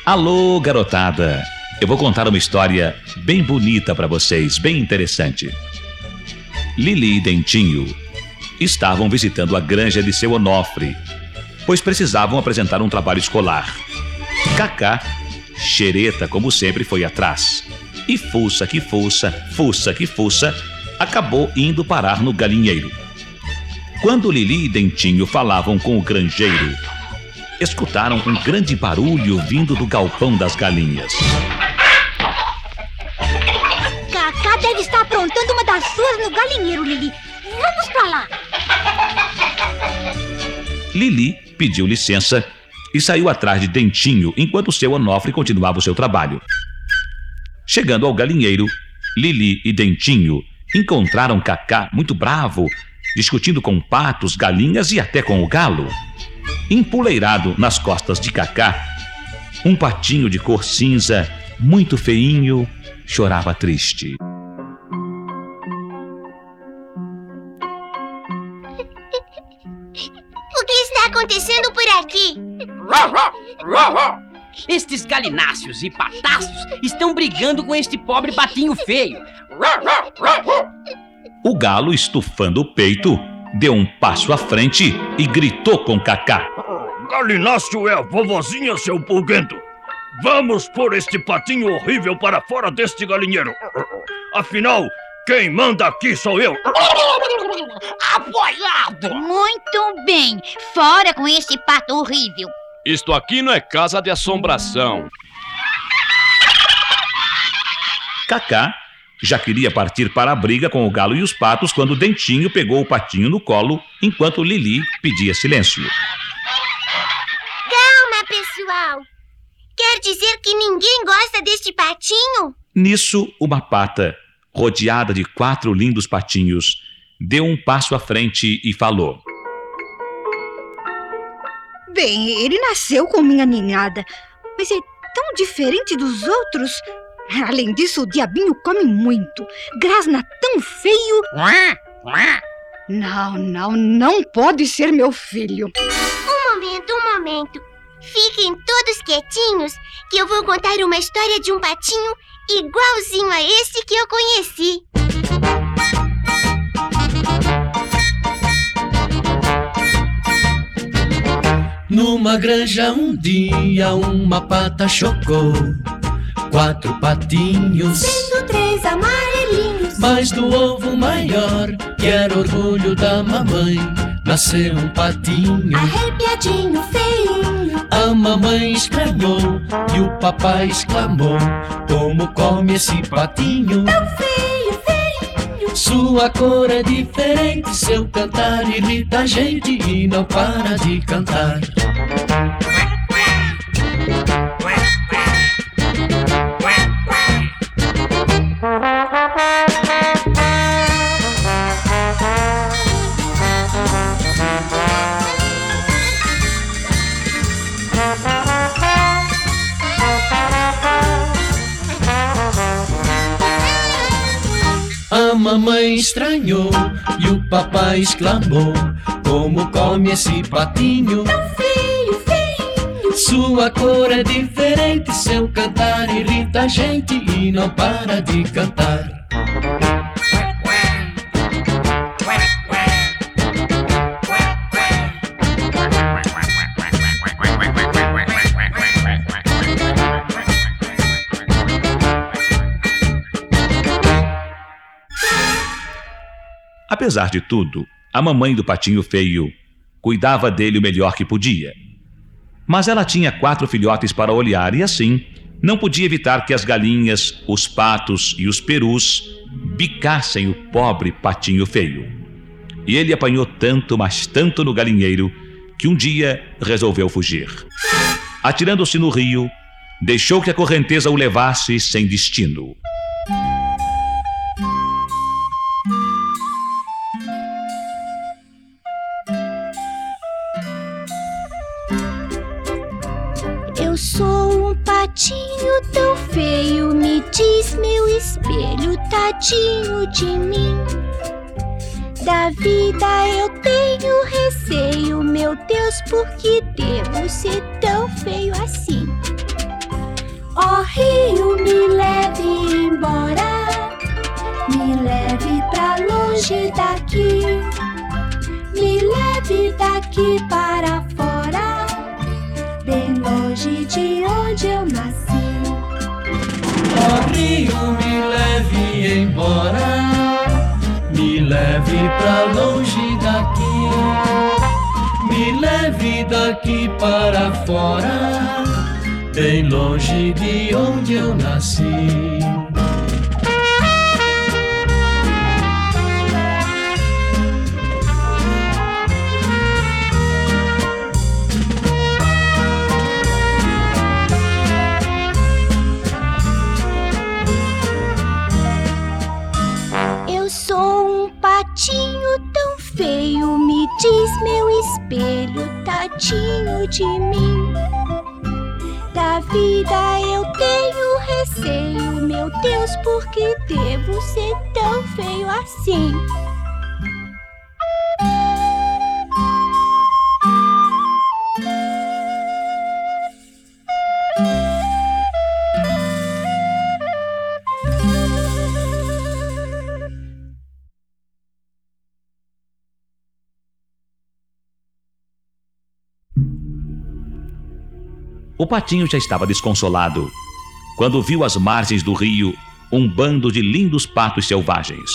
Alô, garotada! Eu vou contar uma história bem bonita para vocês, bem interessante. Lili e Dentinho estavam visitando a granja de seu Onofre, pois precisavam apresentar um trabalho escolar. Cacá, xereta como sempre, foi atrás. E fuça que fuça, fuça que fuça, acabou indo parar no galinheiro. Quando Lili e Dentinho falavam com o granjeiro, escutaram um grande barulho vindo do galpão das galinhas. Cacá deve estar aprontando uma das suas no galinheiro, Lili. Vamos pra lá. Lili pediu licença e saiu atrás de Dentinho enquanto seu Onofre continuava o seu trabalho. Chegando ao galinheiro, Lili e Dentinho encontraram Cacá muito bravo, discutindo com patos, galinhas e até com o galo. Empoleirado nas costas de Cacá, um patinho de cor cinza, muito feinho, chorava triste. O que está acontecendo por aqui? Estes galináceos e patáceos estão brigando com este pobre patinho feio. O galo, estufando o peito, deu um passo à frente e gritou com Cacá. Galináceo é a vovozinha, seu pulguento. Vamos pôr este patinho horrível para fora deste galinheiro. Afinal, quem manda aqui sou eu. Apoiado! Muito bem. Fora com esse pato horrível. Isto aqui não é casa de assombração. Cacá já queria partir para a briga com o galo e os patos quando Dentinho pegou o patinho no colo enquanto Lili pedia silêncio. Calma, pessoal. Quer dizer que ninguém gosta deste patinho? Nisso, uma pata, rodeada de 4 lindos patinhos, deu um passo à frente e falou. Bem, ele nasceu com minha ninhada, mas é tão diferente dos outros. Além disso, o diabinho come muito, grasna tão feio. Não pode ser meu filho. Um momento. Fiquem todos quietinhos que eu vou contar uma história de um patinho igualzinho a esse que eu conheci. Numa granja um dia uma pata chocou 4 patinhos, Sendo 3 amarelinhos. mas do ovo maior, que era orgulho da mamãe, nasceu um patinho. Arrepiadinho, feinho. A mamãe estranhou e o papai exclamou: como come esse patinho? Tão feio, feinho. Sua cor é diferente, seu cantar irrita a gente e não para de cantar. A mamãe estranhou e o papai exclamou: como come esse patinho? Tão feio, feinho. Sua cor é diferente, seu cantar irrita a gente e não para de cantar. Apesar de tudo, a mamãe do patinho feio cuidava dele o melhor que podia. Mas ela tinha 4 filhotes para olhar e assim não podia evitar que as galinhas, os patos e os perus bicassem o pobre patinho feio. E ele apanhou tanto, mas tanto no galinheiro, que um dia resolveu fugir. Atirando-se no rio, deixou que a correnteza o levasse sem destino. Eu sou um patinho tão feio, me diz meu espelho, tadinho de mim. Da vida eu tenho receio, meu Deus, por que devo ser tão feio assim? Ó rio, me leve embora, me leve pra longe daqui, me leve daqui para fora, bem longe de onde eu nasci. Ó rio, me leve embora, me leve pra longe daqui, me leve daqui para fora, bem longe de onde eu nasci. Eu sou um patinho tão feio, me diz meu espelho, tadinho de mim. Da vida eu tenho receio, meu Deus, por que devo ser tão feio assim? O patinho já estava desconsolado quando viu às margens do rio um bando de lindos patos selvagens.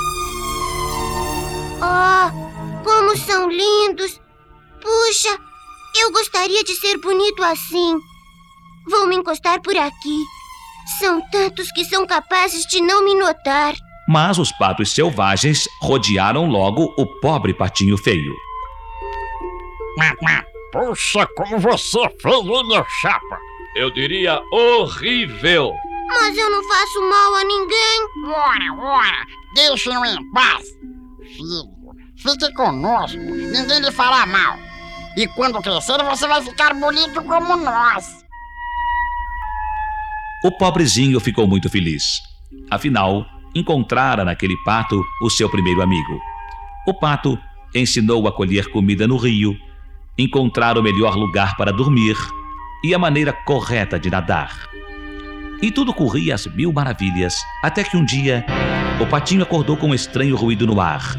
Oh, como são lindos! Puxa, eu gostaria de ser bonito assim. Vou me encostar por aqui. São tantos que são capazes de não me notar. Mas os patos selvagens rodearam logo o pobre patinho feio. Puxa, como você é feio, hein, minha chapa? Eu diria horrível. Mas eu não faço mal a ninguém. Ora, deixe-o em paz. Filho, fique conosco, ninguém lhe fará mal. E quando crescer, você vai ficar bonito como nós. O pobrezinho ficou muito feliz. Afinal, encontrara naquele pato o seu primeiro amigo. O pato ensinou-o a colher comida no rio, encontrar o melhor lugar para dormir e a maneira correta de nadar. E tudo corria às mil maravilhas, até que um dia o patinho acordou com um estranho ruído no ar.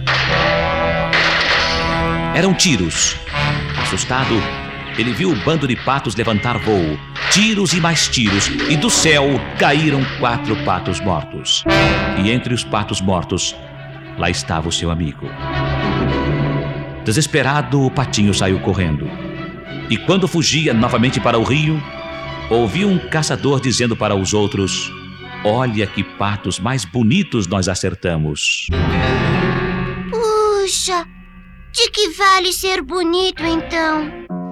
Eram tiros. Assustado, ele viu o bando de patos levantar voo. Tiros e mais tiros, e do céu caíram 4 patos mortos. E entre os patos mortos, lá estava o seu amigo. Desesperado, o patinho saiu correndo. E quando fugia novamente para o rio, ouviu um caçador dizendo para os outros: "Olha que patos mais bonitos nós acertamos." Puxa, de que vale ser bonito então?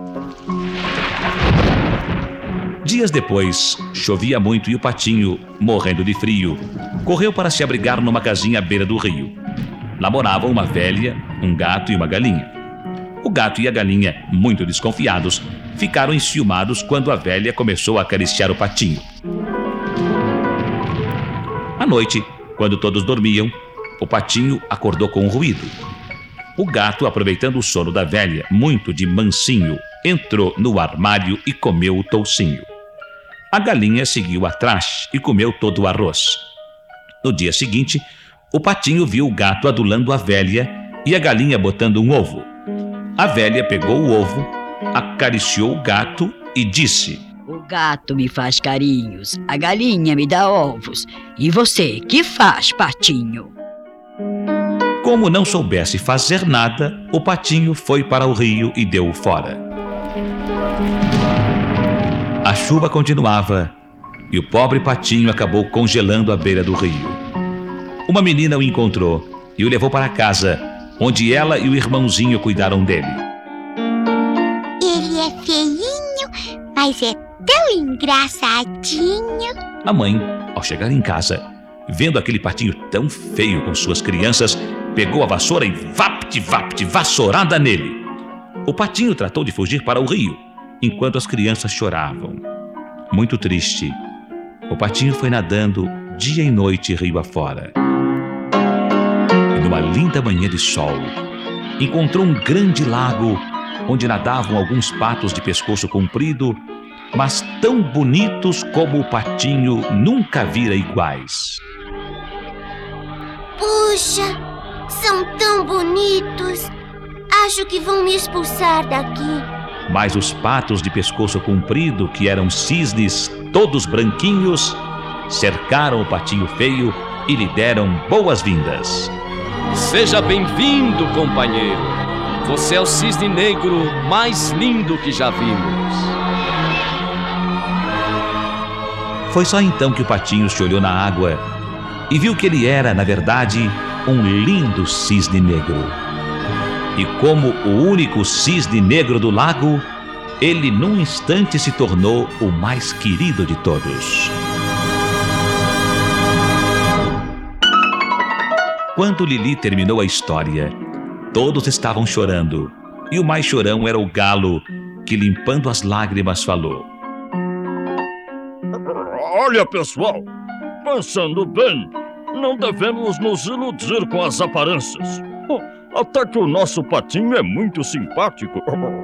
Dias depois, chovia muito e o patinho, morrendo de frio, correu para se abrigar numa casinha à beira do rio. Lá moravam uma velha, um gato e uma galinha. O gato e a galinha, muito desconfiados, ficaram enciumados quando a velha começou a acariciar o patinho. À noite, quando todos dormiam, o patinho acordou com um ruído. O gato, aproveitando o sono da velha, muito de mansinho, entrou no armário e comeu o toucinho. A galinha seguiu atrás e comeu todo o arroz. No dia seguinte, o patinho viu o gato adulando a velha e a galinha botando um ovo. A velha pegou o ovo, acariciou o gato e disse: "O gato me faz carinhos, a galinha me dá ovos. E você, que faz, patinho?" Como não soubesse fazer nada, o patinho foi para o rio e deu-o fora. A chuva continuava e o pobre patinho acabou congelando à beira do rio. Uma menina o encontrou e o levou para casa, onde ela e o irmãozinho cuidaram dele. Ele é feinho, mas é tão engraçadinho. A mãe, ao chegar em casa, vendo aquele patinho tão feio com suas crianças, pegou a vassoura e vapt-vapt, vassourada nele. O patinho tratou de fugir para o rio, enquanto as crianças choravam. Muito triste, o patinho foi nadando dia e noite rio afora. E numa linda manhã de sol, encontrou um grande lago onde nadavam alguns patos de pescoço comprido mas tão bonitos como o patinho nunca vira iguais. Puxa, são tão bonitos. Acho que vão me expulsar daqui. Mas os patos de pescoço comprido, que eram cisnes todos branquinhos, cercaram o patinho feio e lhe deram boas-vindas. Seja bem-vindo, companheiro. Você é o cisne negro mais lindo que já vimos. Foi só então que o patinho se olhou na água e viu que ele era, na verdade, um lindo cisne negro. E como o único cisne negro do lago, ele num instante se tornou o mais querido de todos. Quando Lili terminou a história, todos estavam chorando, e o mais chorão era o galo, que limpando as lágrimas falou: Olha, pessoal, pensando bem, não devemos nos iludir com as aparências. Até que o nosso patinho é muito simpático.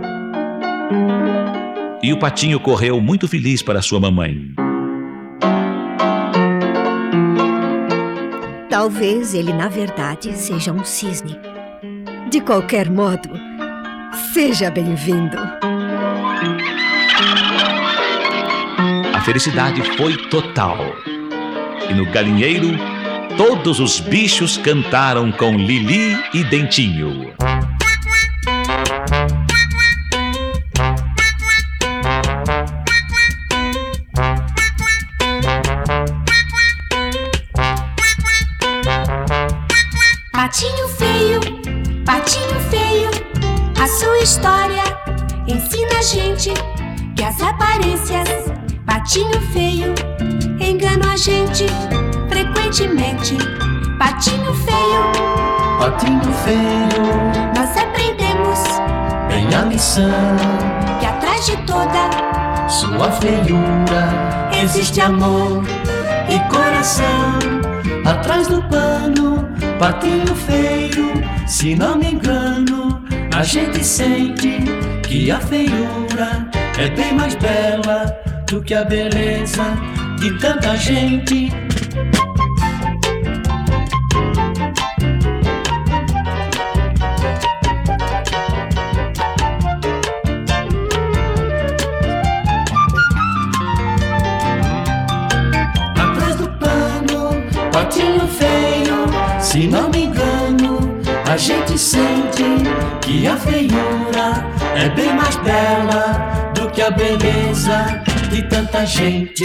E o patinho correu muito feliz para sua mamãe. Talvez ele, na verdade, seja um cisne. De qualquer modo, seja bem-vindo. A felicidade foi total. E no galinheiro, todos os bichos cantaram com Lili e Dentinho. Patinho feio, a sua história ensina a gente que as aparências, patinho feio, enganam a gente frequentemente. Patinho feio, nós aprendemos bem a lição, que atrás de toda sua feiura existe amor e coração. Atrás do pano, patinho feio, se não me engano, a gente sente que a feiura é bem mais bela do que a beleza de tanta gente. Atrás do pano, patinho feio, se não me engano, a gente sente que a feiura é bem mais bela do que a beleza de tanta gente.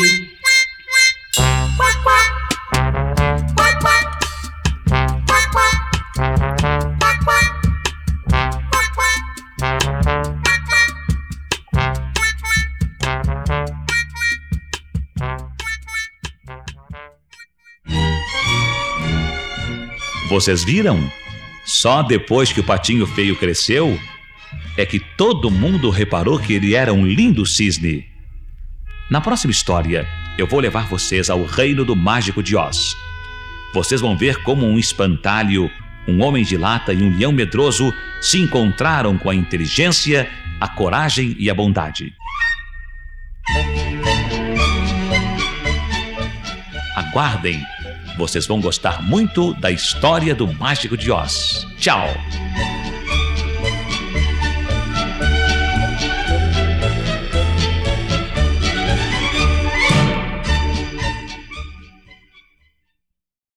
Vocês viram? Só depois que o patinho feio cresceu, é que todo mundo reparou que ele era um lindo cisne. Na próxima história, eu vou levar vocês ao reino do Mágico de Oz. Vocês vão ver como um espantalho, um homem de lata e um leão medroso se encontraram com a inteligência, a coragem e a bondade. Aguardem! Vocês vão gostar muito da história do Mágico de Oz. Tchau!